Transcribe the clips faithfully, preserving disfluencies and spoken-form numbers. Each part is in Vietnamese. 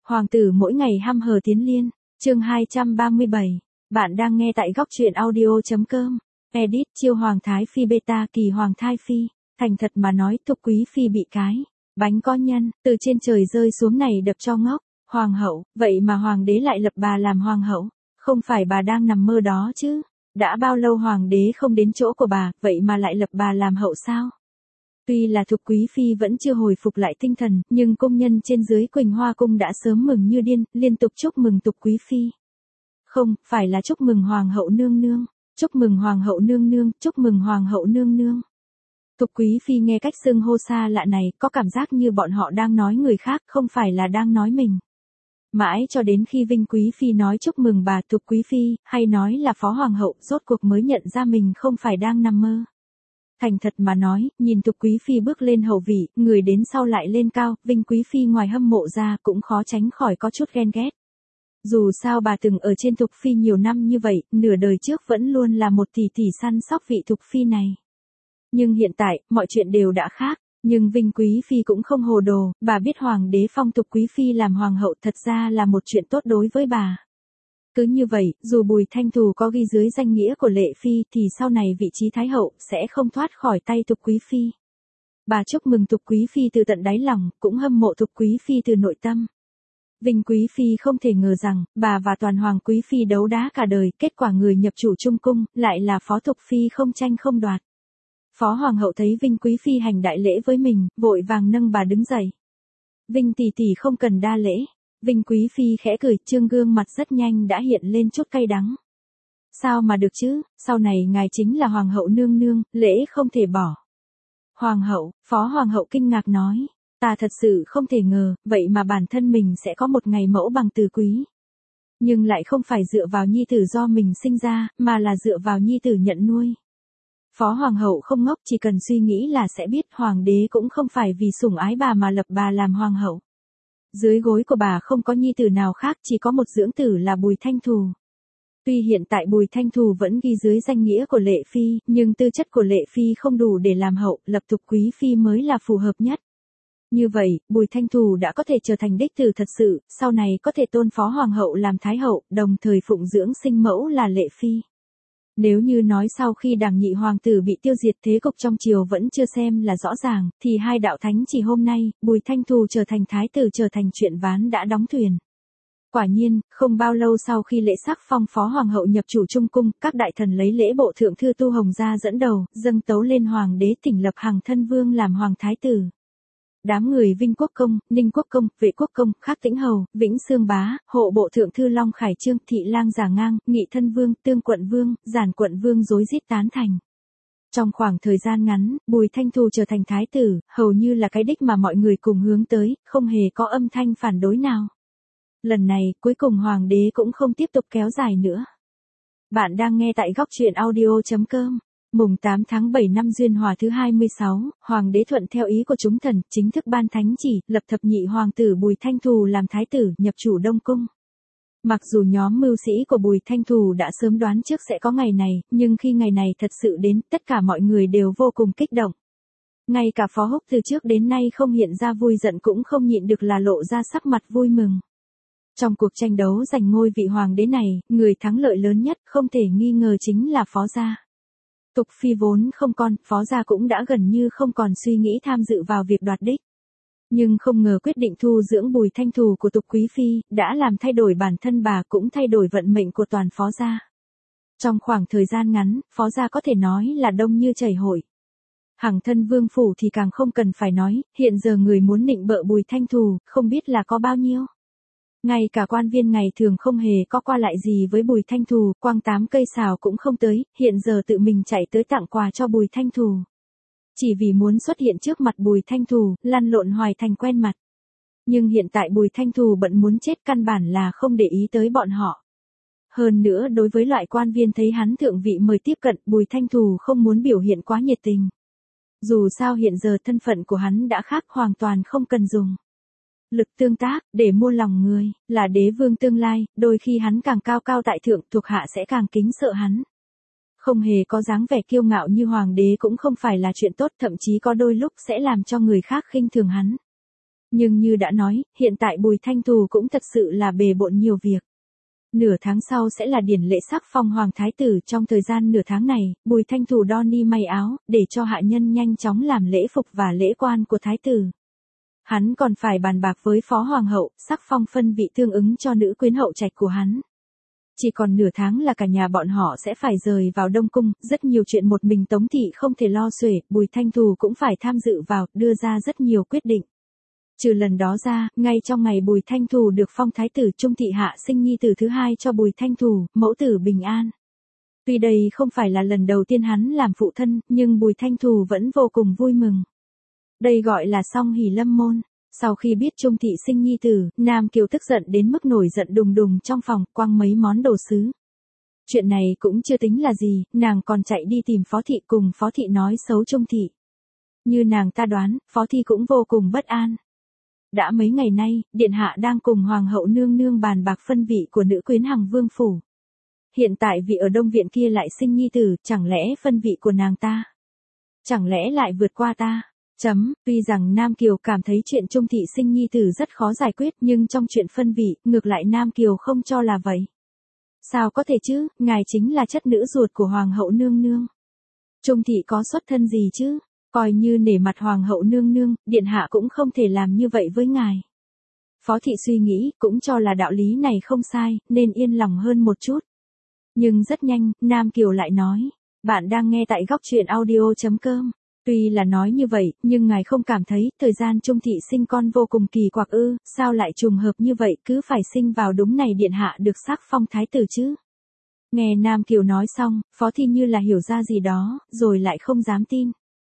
Hoàng tử mỗi ngày hăm hở tiến liên, chương hai trăm ba mươi bảy. Bạn đang nghe tại góc truyện audio.com. Edit chiêu Hoàng Thái Phi beta kỳ Hoàng Thái Phi. Thành thật mà nói, Thục Quý Phi bị cái bánh có nhân, từ trên trời rơi xuống này đập cho ngốc. Hoàng hậu, vậy mà Hoàng đế lại lập bà làm Hoàng hậu. Không phải bà đang nằm mơ đó chứ. Đã bao lâu Hoàng đế không đến chỗ của bà, vậy mà lại lập bà làm hậu sao? Tuy là Thục Quý Phi vẫn chưa hồi phục lại tinh thần, nhưng công nhân trên dưới Quỳnh Hoa Cung đã sớm mừng như điên, liên tục chúc mừng Thục Quý Phi. Không, phải là chúc mừng Hoàng hậu nương nương, chúc mừng Hoàng hậu nương nương, chúc mừng Hoàng hậu nương nương. Thục Quý Phi nghe cách xưng hô xa lạ này, có cảm giác như bọn họ đang nói người khác, không phải là đang nói mình. Mãi cho đến khi Vinh Quý Phi nói chúc mừng bà Thục Quý Phi, hay nói là Phó Hoàng hậu, rốt cuộc mới nhận ra mình không phải đang nằm mơ. Thành thật mà nói, nhìn Thục Quý Phi bước lên hậu vị, người đến sau lại lên cao, Vinh Quý Phi ngoài hâm mộ ra cũng khó tránh khỏi có chút ghen ghét. Dù sao bà từng ở trên Thục Phi nhiều năm như vậy, nửa đời trước vẫn luôn là một tỷ tỷ săn sóc vị Thục Phi này. Nhưng hiện tại, mọi chuyện đều đã khác, nhưng Vinh Quý Phi cũng không hồ đồ, bà biết Hoàng đế phong Thục Quý Phi làm Hoàng hậu thật ra là một chuyện tốt đối với bà. Cứ như vậy, dù Bùi Thanh Thù có ghi dưới danh nghĩa của Lệ Phi thì sau này vị trí Thái hậu sẽ không thoát khỏi tay Thục Quý Phi. Bà chúc mừng Thục Quý Phi từ tận đáy lòng, cũng hâm mộ Thục Quý Phi từ nội tâm. Vinh Quý Phi không thể ngờ rằng, bà và toàn Hoàng Quý Phi đấu đá cả đời, kết quả người nhập chủ trung cung, lại là Phó Thục Phi không tranh không đoạt. Phó Hoàng hậu thấy Vinh Quý Phi hành đại lễ với mình, vội vàng nâng bà đứng dậy. Vinh tỷ tỷ không cần đa lễ. Vinh Quý Phi khẽ cười, trương gương mặt rất nhanh đã hiện lên chút cay đắng. Sao mà được chứ, sau này ngài chính là Hoàng hậu nương nương, lễ không thể bỏ. Hoàng hậu, Phó Hoàng hậu kinh ngạc nói, ta thật sự không thể ngờ, vậy mà bản thân mình sẽ có một ngày mẫu bằng từ quý. Nhưng lại không phải dựa vào nhi tử do mình sinh ra, mà là dựa vào nhi tử nhận nuôi. Phó Hoàng hậu không ngốc, chỉ cần suy nghĩ là sẽ biết Hoàng đế cũng không phải vì sủng ái bà mà lập bà làm Hoàng hậu. Dưới gối của bà không có nhi tử nào khác, chỉ có một dưỡng tử là Bùi Thanh Thù. Tuy hiện tại Bùi Thanh Thù vẫn ghi dưới danh nghĩa của Lệ Phi, nhưng tư chất của Lệ Phi không đủ để làm hậu, lập Thục Quý Phi mới là phù hợp nhất. Như vậy, Bùi Thanh Thù đã có thể trở thành đích tử thật sự, sau này có thể tôn Phó Hoàng hậu làm Thái hậu, đồng thời phụng dưỡng sinh mẫu là Lệ Phi. Nếu như nói sau khi đảng nhị hoàng tử bị tiêu diệt thế cục trong triều vẫn chưa xem là rõ ràng, thì hai đạo thánh chỉ hôm nay, Bùi Thanh Thù trở thành thái tử trở thành chuyện ván đã đóng thuyền. Quả nhiên, không bao lâu sau khi lễ sắc phong Phó Hoàng hậu nhập chủ trung cung, các đại thần lấy lễ bộ thượng thư Tu Hồng ra dẫn đầu, dâng tấu lên Hoàng đế tỉnh lập Hằng Thân Vương làm Hoàng thái tử. Đám người Vinh Quốc Công, Ninh Quốc Công, Vệ Quốc Công, Khắc Tĩnh Hầu, Vĩnh Xương Bá, hộ bộ thượng thư Long Khải Trương, Thị Lang Giả Ngang, Nghị Thân Vương, Tương Quận Vương, Giản Quận Vương rối rít tán thành. Trong khoảng thời gian ngắn, Bùi Thanh Thù trở thành thái tử, hầu như là cái đích mà mọi người cùng hướng tới, không hề có âm thanh phản đối nào. Lần này, cuối cùng Hoàng đế cũng không tiếp tục kéo dài nữa. Bạn đang nghe tại góc truyện audio.com. Mùng tám tháng bảy năm Duyên Hòa thứ hai mươi sáu, Hoàng đế thuận theo ý của chúng thần, chính thức ban thánh chỉ, lập thập nhị hoàng tử Bùi Thanh Thù làm thái tử, nhập chủ Đông Cung. Mặc dù nhóm mưu sĩ của Bùi Thanh Thù đã sớm đoán trước sẽ có ngày này, nhưng khi ngày này thật sự đến, tất cả mọi người đều vô cùng kích động. Ngay cả Phó Húc từ trước đến nay không hiện ra vui giận cũng không nhịn được là lộ ra sắc mặt vui mừng. Trong cuộc tranh đấu giành ngôi vị hoàng đế này, người thắng lợi lớn nhất không thể nghi ngờ chính là Phó gia. Thục Phi vốn không con, Phó gia cũng đã gần như không còn suy nghĩ tham dự vào việc đoạt đích. Nhưng không ngờ quyết định thu dưỡng Bùi Thanh Thù của Thục Quý Phi, đã làm thay đổi bản thân bà cũng thay đổi vận mệnh của toàn Phó gia. Trong khoảng thời gian ngắn, Phó gia có thể nói là đông như chảy hội. Hằng Thân Vương phủ thì càng không cần phải nói, hiện giờ người muốn nịnh bợ Bùi Thanh Thù, không biết là có bao nhiêu. Ngay cả quan viên ngày thường không hề có qua lại gì với Bùi Thanh Thù, quăng tám cây sào cũng không tới, hiện giờ tự mình chạy tới tặng quà cho Bùi Thanh Thù. Chỉ vì muốn xuất hiện trước mặt Bùi Thanh Thù, lăn lộn hoài thành quen mặt. Nhưng hiện tại Bùi Thanh Thù bận muốn chết căn bản là không để ý tới bọn họ. Hơn nữa đối với loại quan viên thấy hắn thượng vị mời tiếp cận, Bùi Thanh Thù không muốn biểu hiện quá nhiệt tình. Dù sao hiện giờ thân phận của hắn đã khác, hoàn toàn không cần dùng lực tương tác, để mua lòng người, là đế vương tương lai, đôi khi hắn càng cao cao tại thượng, thuộc hạ sẽ càng kính sợ hắn. Không hề có dáng vẻ kiêu ngạo như hoàng đế cũng không phải là chuyện tốt, thậm chí có đôi lúc sẽ làm cho người khác khinh thường hắn. Nhưng như đã nói, hiện tại Bùi Thanh Thù cũng thật sự là bề bộn nhiều việc. Nửa tháng sau sẽ là điển lễ sắc phong hoàng thái tử, trong thời gian nửa tháng này, Bùi Thanh Thù đo ni may áo, để cho hạ nhân nhanh chóng làm lễ phục và lễ quan của thái tử. Hắn còn phải bàn bạc với phó hoàng hậu, sắc phong phân vị tương ứng cho nữ quyến hậu trạch của hắn. Chỉ còn nửa tháng là cả nhà bọn họ sẽ phải rời vào Đông Cung, rất nhiều chuyện một mình Tống Thị không thể lo xuể, Bùi Thanh Thù cũng phải tham dự vào, đưa ra rất nhiều quyết định. Trừ lần đó ra, ngay trong ngày Bùi Thanh Thù được phong thái tử, Trung Thị hạ sinh nhi tử thứ hai cho Bùi Thanh Thù, mẫu tử bình an. Tuy đây không phải là lần đầu tiên hắn làm phụ thân, nhưng Bùi Thanh Thù vẫn vô cùng vui mừng. Đây gọi là song hỷ lâm môn. Sau khi biết Trung Thị sinh nhi tử, Nam Kiều tức giận đến mức nổi giận đùng đùng trong phòng, quăng mấy món đồ sứ. Chuyện này cũng chưa tính là gì, nàng còn chạy đi tìm Phó Thị, cùng Phó Thị nói xấu Trung Thị. Như nàng ta đoán, Phó Thị cũng vô cùng bất an. Đã mấy ngày nay, Điện Hạ đang cùng Hoàng hậu nương nương bàn bạc phân vị của nữ quyến Hằng Vương phủ. Hiện tại vị ở Đông Viện kia lại sinh nhi tử, chẳng lẽ phân vị của nàng ta? Chẳng lẽ lại vượt qua ta? Chấm, tuy rằng Nam Kiều cảm thấy chuyện Trung Thị sinh nhi tử rất khó giải quyết, nhưng trong chuyện phân vị, ngược lại Nam Kiều không cho là vậy. Sao có thể chứ, ngài chính là chất nữ ruột của Hoàng hậu nương nương. Trung Thị có xuất thân gì chứ? Coi như nể mặt Hoàng hậu nương nương, Điện Hạ cũng không thể làm như vậy với ngài. Phó Thị suy nghĩ, cũng cho là đạo lý này không sai, nên yên lòng hơn một chút. Nhưng rất nhanh, Nam Kiều lại nói, bạn đang nghe tại góc truyện audio chấm com. Tuy là nói như vậy, nhưng ngài không cảm thấy, thời gian Trung Thị sinh con vô cùng kỳ quặc ư, sao lại trùng hợp như vậy, cứ phải sinh vào đúng này Điện Hạ được sắc phong thái tử chứ. Nghe Nam Kiều nói xong, Phó Thị như là hiểu ra gì đó, rồi lại không dám tin.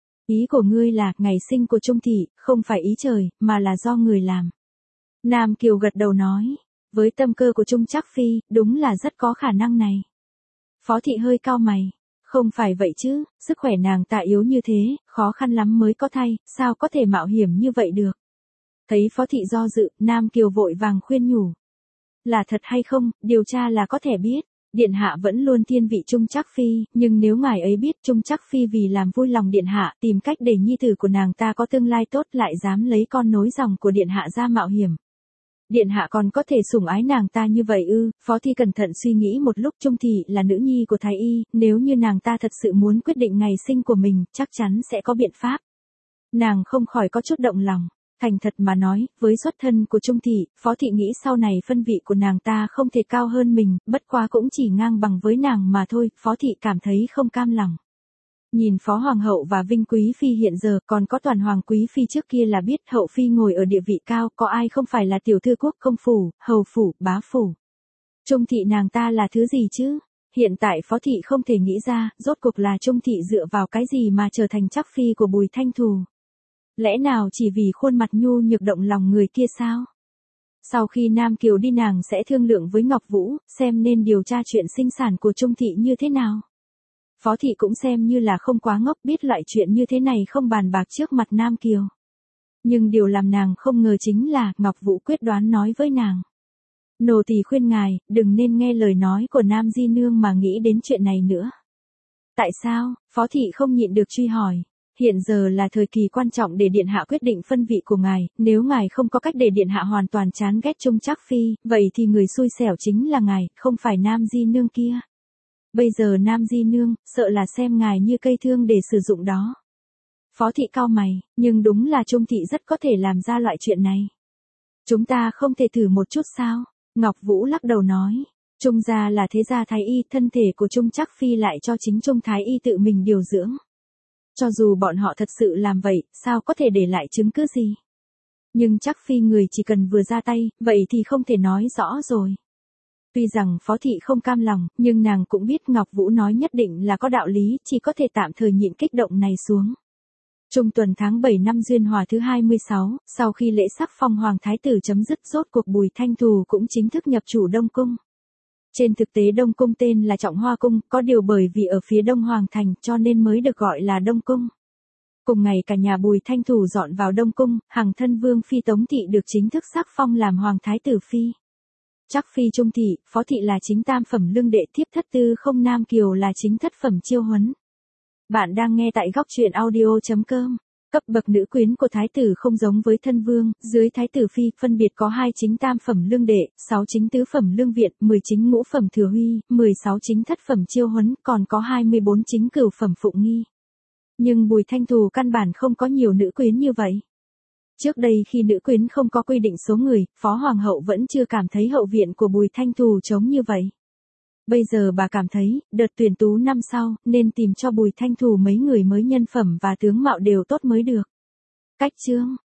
Ý của ngươi là, ngày sinh của Trung Thị, không phải ý trời, mà là do người làm. Nam Kiều gật đầu nói, với tâm cơ của Trung Trác Phi, đúng là rất có khả năng này. Phó Thị hơi cau mày. Không phải vậy chứ, sức khỏe nàng ta yếu như thế, khó khăn lắm mới có thai, sao có thể mạo hiểm như vậy được. Thấy Phó Thị do dự, Nam Kiều vội vàng khuyên nhủ. Là thật hay không, điều tra là có thể biết. Điện Hạ vẫn luôn thiên vị Trung Trác Phi, nhưng nếu ngài ấy biết Trung Trác Phi vì làm vui lòng Điện Hạ, tìm cách để nhi tử của nàng ta có tương lai tốt, lại dám lấy con nối dòng của Điện Hạ ra mạo hiểm. Điện Hạ còn có thể sủng ái nàng ta như vậy ư? Phó Thị cẩn thận suy nghĩ một lúc. Trung Thị là nữ nhi của Thái Y, nếu như nàng ta thật sự muốn quyết định ngày sinh của mình, chắc chắn sẽ có biện pháp. Nàng không khỏi có chút động lòng. Thành thật mà nói, với xuất thân của Trung Thị, Phó Thị nghĩ sau này phân vị của nàng ta không thể cao hơn mình, bất quá cũng chỉ ngang bằng với nàng mà thôi, Phó Thị cảm thấy không cam lòng. Nhìn Phó Hoàng hậu và Vinh Quý Phi hiện giờ, còn có Toàn Hoàng Quý Phi trước kia là biết hậu phi ngồi ở địa vị cao, có ai không phải là tiểu thư quốc công phủ, hầu phủ, bá phủ. Trung Thị nàng ta là thứ gì chứ? Hiện tại Phó Thị không thể nghĩ ra, rốt cuộc là Trung Thị dựa vào cái gì mà trở thành Trác Phi của Bùi Thanh Thù. Lẽ nào chỉ vì khuôn mặt nhu nhược động lòng người kia sao? Sau khi Nam Kiều đi nàng sẽ thương lượng với Ngọc Vũ, xem nên điều tra chuyện sinh sản của Trung Thị như thế nào. Phó Thị cũng xem như là không quá ngốc, biết loại chuyện như thế này không bàn bạc trước mặt Nam Kiều. Nhưng điều làm nàng không ngờ chính là, Ngọc Vũ quyết đoán nói với nàng. Nô tỳ khuyên ngài, đừng nên nghe lời nói của Nam Di Nương mà nghĩ đến chuyện này nữa. Tại sao? Phó Thị không nhịn được truy hỏi. Hiện giờ là thời kỳ quan trọng để Điện Hạ quyết định phân vị của ngài, nếu ngài không có cách để Điện Hạ hoàn toàn chán ghét Trung Trác Phi, vậy thì người xui xẻo chính là ngài, không phải Nam Di Nương kia. Bây giờ Nam Di Nương, sợ là xem ngài như cây thương để sử dụng đó. Phó Thị cau mày, nhưng đúng là Trung Thị rất có thể làm ra loại chuyện này. Chúng ta không thể thử một chút sao? Ngọc Vũ lắc đầu nói. Trung gia là thế gia Thái Y, thân thể của Trung Trác Phi lại cho chính Trung Thái Y tự mình điều dưỡng. Cho dù bọn họ thật sự làm vậy, sao có thể để lại chứng cứ gì? Nhưng Trác Phi người chỉ cần vừa ra tay, vậy thì không thể nói rõ rồi. Tuy rằng Phó Thị không cam lòng, nhưng nàng cũng biết Ngọc Vũ nói nhất định là có đạo lý, chỉ có thể tạm thời nhịn kích động này xuống. Trung tuần tháng bảy năm Duyên Hòa thứ hai mươi sáu, sau khi lễ sắc phong Hoàng Thái tử chấm dứt, rốt cuộc Bùi Thanh Thù cũng chính thức nhập chủ Đông Cung. Trên thực tế Đông Cung tên là Trọng Hoa Cung, có điều bởi vì ở phía Đông Hoàng Thành cho nên mới được gọi là Đông Cung. Cùng ngày cả nhà Bùi Thanh Thù dọn vào Đông Cung, Hằng thân Vương Phi Tống Thị được chính thức sắc phong làm Hoàng Thái tử Phi. Trác Phi Trung Thị, Phó Thị là chính tam phẩm lương đệ, thiếp thất tư không Nam Kiều là chính thất phẩm chiêu huấn. Bạn đang nghe tại góc truyện audio chấm com. Cấp bậc nữ quyến của thái tử không giống với thân vương, dưới thái tử phi phân biệt có hai chính tam phẩm lương đệ, sáu chính tứ phẩm lương viện, mười chính ngũ phẩm thừa huy, mười sáu chính thất phẩm chiêu huấn, còn có hai mươi bốn chính cửu phẩm phụng nghi. Nhưng Bùi Thanh Thù căn bản không có nhiều nữ quyến như vậy. Trước đây khi nữ quyến không có quy định số người, Phó Hoàng hậu vẫn chưa cảm thấy hậu viện của Bùi Thanh Thù trống như vậy. Bây giờ bà cảm thấy, đợt tuyển tú năm sau, nên tìm cho Bùi Thanh Thù mấy người mới nhân phẩm và tướng mạo đều tốt mới được. Cách chương